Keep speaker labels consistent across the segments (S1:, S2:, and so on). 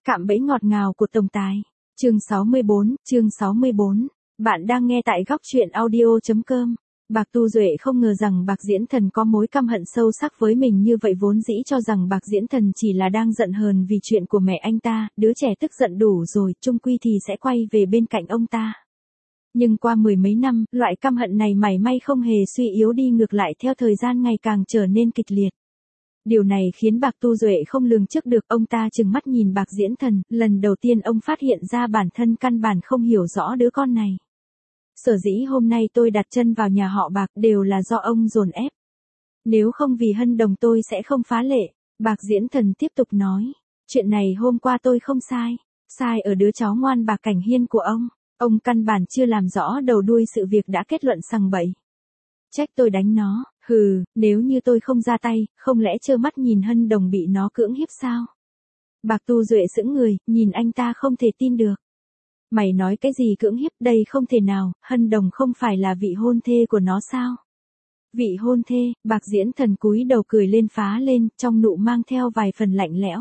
S1: Cạm bẫy ngọt ngào của tổng tài. Chương 64. Bạn đang nghe tại góc truyện audio.com. Bạc Tu Duệ không ngờ rằng Bạc Diễn Thần có mối căm hận sâu sắc với mình như vậy, vốn dĩ cho rằng Bạc Diễn Thần chỉ là đang giận hờn vì chuyện của mẹ anh ta, đứa trẻ tức giận đủ rồi, chung quy thì sẽ quay về bên cạnh ông ta. Nhưng qua mười mấy năm, loại căm hận này mảy may không hề suy yếu đi, ngược lại theo thời gian ngày càng trở nên kịch liệt. Điều này khiến Bạc Tu Duệ không lường trước được, ông ta trừng mắt nhìn Bạc Diễn Thần, lần đầu tiên ông phát hiện ra bản thân căn bản không hiểu rõ đứa con này. Sở dĩ hôm nay tôi đặt chân vào nhà họ Bạc đều là do ông dồn ép. Nếu không vì Hân Đồng tôi sẽ không phá lệ. Bạc Diễn Thần tiếp tục nói, chuyện này hôm qua tôi không sai. Sai ở đứa cháu ngoan Bạc Cảnh Hiên của ông. Ông căn bản chưa làm rõ đầu đuôi sự việc đã kết luận sằng bậy. Trách tôi đánh nó, hừ, nếu như tôi không ra tay, không lẽ trơ mắt nhìn Hân Đồng bị nó cưỡng hiếp sao? Bạc Tu Duệ sững người, nhìn anh ta không thể tin được. Mày nói cái gì cưỡng hiếp, đây không thể nào, Hân Đồng không phải là vị hôn thê của nó sao? Vị hôn thê, Bạc Diễn Thần cúi đầu cười lên phá lên, trong nụ mang theo vài phần lạnh lẽo.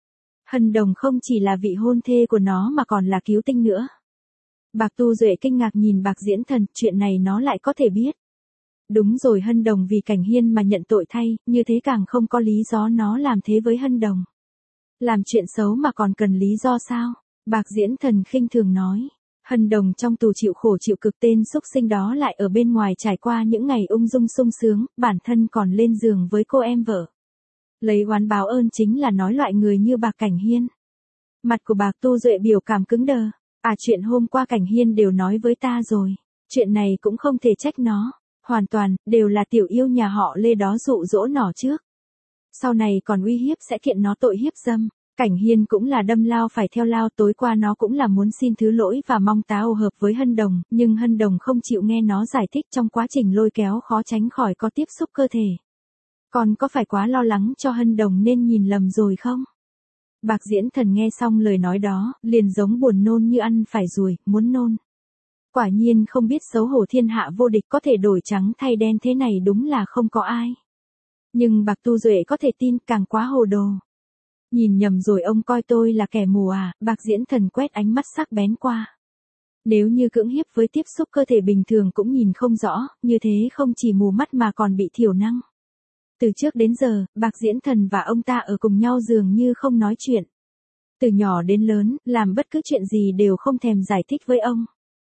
S1: Hân Đồng không chỉ là vị hôn thê của nó mà còn là cứu tinh nữa. Bạc Tu Duệ kinh ngạc nhìn Bạc Diễn Thần, chuyện này nó lại có thể biết. Đúng rồi, Hân Đồng vì Cảnh Hiên mà nhận tội thay, như thế càng không có lý do nó làm thế với Hân Đồng. Làm chuyện xấu mà còn cần lý do sao? Bạc Diễn Thần khinh thường nói. Hân Đồng trong tù chịu khổ chịu cực, tên xúc sinh đó lại ở bên ngoài trải qua những ngày ung dung sung sướng, bản thân còn lên giường với cô em vợ. Lấy oán báo ơn chính là nói loại người như Bạc Cảnh Hiên. Mặt của Bạc Tu Duệ biểu cảm cứng đờ. Chuyện hôm qua Cảnh Hiên đều nói với ta rồi. Chuyện này cũng không thể trách nó. Hoàn toàn, đều là tiểu yêu nhà họ Lê đó dụ dỗ nó trước. Sau này còn uy hiếp sẽ kiện nó tội hiếp dâm. Cảnh Hiên cũng là đâm lao phải theo lao, tối qua nó cũng là muốn xin thứ lỗi và mong tá ồ hợp với Hân Đồng, nhưng Hân Đồng không chịu nghe nó giải thích, trong quá trình lôi kéo khó tránh khỏi có tiếp xúc cơ thể. Còn có phải quá lo lắng cho Hân Đồng nên nhìn lầm rồi không? Bạc Diễn Thần nghe xong lời nói đó, liền giống buồn nôn như ăn phải ruồi, muốn nôn. Quả nhiên không biết xấu hổ, thiên hạ vô địch, có thể đổi trắng thay đen thế này đúng là không có ai. Nhưng Bạc Tu Duệ có thể tin, càng quá hồ đồ. Nhìn nhầm rồi, ông coi tôi là kẻ mù à? Bạc Diễn Thần quét ánh mắt sắc bén qua. Nếu như cưỡng hiếp với tiếp xúc cơ thể bình thường cũng nhìn không rõ, như thế không chỉ mù mắt mà còn bị thiểu năng. Từ trước đến giờ, Bạc Diễn Thần và ông ta ở cùng nhau dường như không nói chuyện. Từ nhỏ đến lớn, làm bất cứ chuyện gì đều không thèm giải thích với ông.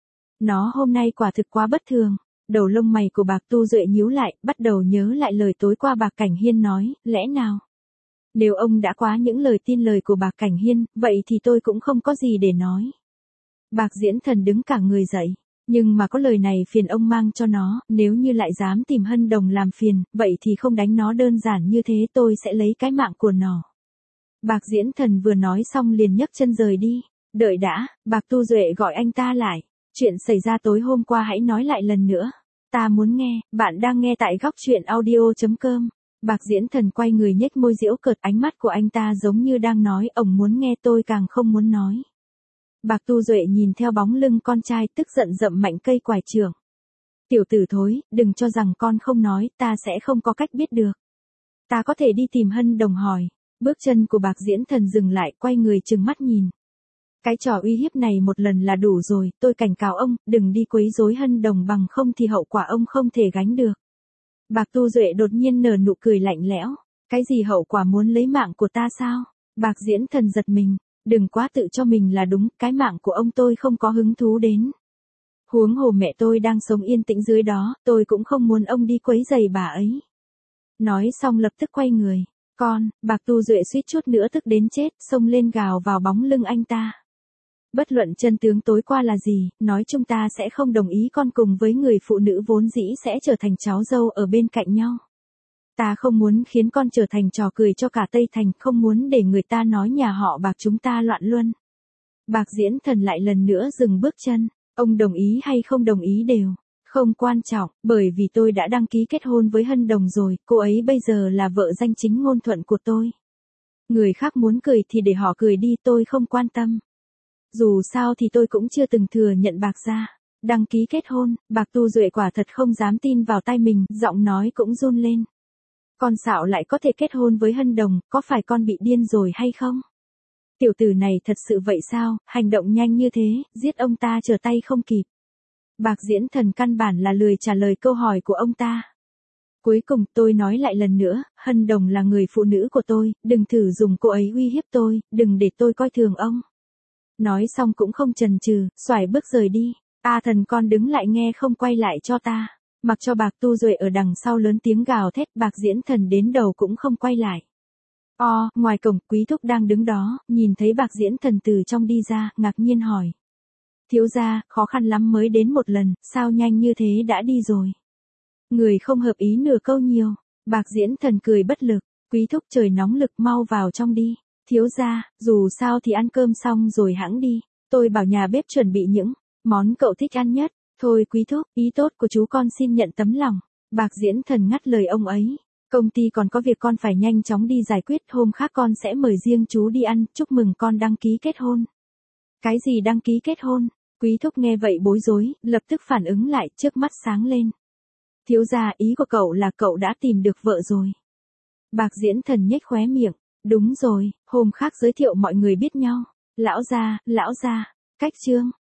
S1: Nó hôm nay quả thực quá bất thường. Đầu lông mày của Bạc Tu Duệ nhíu lại, bắt đầu nhớ lại lời tối qua Bạc Cảnh Hiên nói, lẽ nào? Nếu ông đã quá những lời tin lời của Bạc Cảnh Hiên, vậy thì tôi cũng không có gì để nói. Bạc Diễn Thần đứng cả người dậy. Nhưng mà có lời này phiền ông mang cho nó, nếu như lại dám tìm Hân Đồng làm phiền, vậy thì không đánh nó đơn giản như thế, tôi sẽ lấy cái mạng của nó. Bạc Diễn Thần vừa nói xong liền nhấc chân rời đi. Đợi đã, Bạc Tu Duệ gọi anh ta lại. Chuyện xảy ra tối hôm qua hãy nói lại lần nữa. Ta muốn nghe. Bạn đang nghe tại góc truyện audio.com. Bạc Diễn Thần quay người nhếch môi giễu cợt, ánh mắt của anh ta giống như đang nói, ông muốn nghe tôi càng không muốn nói. Bạc Tu Duệ nhìn theo bóng lưng con trai, tức giận dậm mạnh cây quải trưởng. Tiểu tử thối, đừng cho rằng con không nói, ta sẽ không có cách biết được. Ta có thể đi tìm Hân Đồng hỏi. Bước chân của Bạc Diễn Thần dừng lại, quay người trừng mắt nhìn. Cái trò uy hiếp này một lần là đủ rồi, tôi cảnh cáo ông, đừng đi quấy rối Hân Đồng, bằng không thì hậu quả ông không thể gánh được. Bạc Tu Duệ đột nhiên nở nụ cười lạnh lẽo. Cái gì hậu quả, muốn lấy mạng của ta sao? Bạc Diễn Thần giật mình. Đừng quá tự cho mình là đúng, cái mạng của ông tôi không có hứng thú đến. Huống hồ mẹ tôi đang sống yên tĩnh dưới đó, tôi cũng không muốn ông đi quấy rầy bà ấy. Nói xong lập tức quay người. Con, Bạc Tu Duệ suýt chút nữa tức đến chết, xông lên gào vào bóng lưng anh ta. Bất luận chân tướng tối qua là gì, nói chung ta sẽ không đồng ý con cùng với người phụ nữ vốn dĩ sẽ trở thành cháu dâu ở bên cạnh nhau. Ta không muốn khiến con trở thành trò cười cho cả Tây Thành, không muốn để người ta nói nhà họ Bạc chúng ta loạn luân. Bạc Diễn Thần lại lần nữa dừng bước chân. Ông đồng ý hay không đồng ý đều không quan trọng, bởi vì tôi đã đăng ký kết hôn với Hân Đồng rồi, cô ấy bây giờ là vợ danh chính ngôn thuận của tôi. Người khác muốn cười thì để họ cười đi, tôi không quan tâm. Dù sao thì tôi cũng chưa từng thừa nhận Bạc gia. Đăng ký kết hôn, Bạc Tu Duệ quả thật không dám tin vào tai mình, giọng nói cũng run lên. Con Sạo lại có thể kết hôn với Hân Đồng, có phải con bị điên rồi hay không? Tiểu tử này thật sự vậy sao, hành động nhanh như thế, giết ông ta trở tay không kịp. Bạc Diễn Thần căn bản là lười trả lời câu hỏi của ông ta. Cuối cùng tôi nói lại lần nữa, Hân Đồng là người phụ nữ của tôi, đừng thử dùng cô ấy uy hiếp tôi, đừng để tôi coi thường ông. Nói xong cũng không chần chừ, xoải bước rời đi. A Thần con đứng lại nghe không quay lại cho ta. Mặc cho Bạc Tu Duệ ở đằng sau lớn tiếng gào thét, Bạc Diễn Thần đến đầu cũng không quay lại. Ngoài cổng Quý Thúc đang đứng đó, nhìn thấy Bạc Diễn Thần từ trong đi ra, ngạc nhiên hỏi. Thiếu gia, khó khăn lắm mới đến một lần, sao nhanh như thế đã đi rồi. Người không hợp ý nửa câu nhiều. Bạc Diễn Thần cười bất lực. Quý Thúc trời nóng lực mau vào trong đi. Thiếu gia, dù sao thì ăn cơm xong rồi hãng đi. Tôi bảo nhà bếp chuẩn bị những món cậu thích ăn nhất. Thôi Quý Thúc, ý tốt của chú con xin nhận tấm lòng. Bạc Diễn Thần ngắt lời ông ấy. Công ty còn có việc con phải nhanh chóng đi giải quyết, hôm khác con sẽ mời riêng chú đi ăn, chúc mừng con đăng ký kết hôn. Cái gì đăng ký kết hôn? Quý Thúc nghe vậy bối rối, lập tức phản ứng lại, trước mắt sáng lên. Thiếu gia, ý của cậu là cậu đã tìm được vợ rồi. Bạc Diễn Thần nhếch khóe miệng. Đúng rồi, hôm khác giới thiệu mọi người biết nhau. Lão gia, cách chương.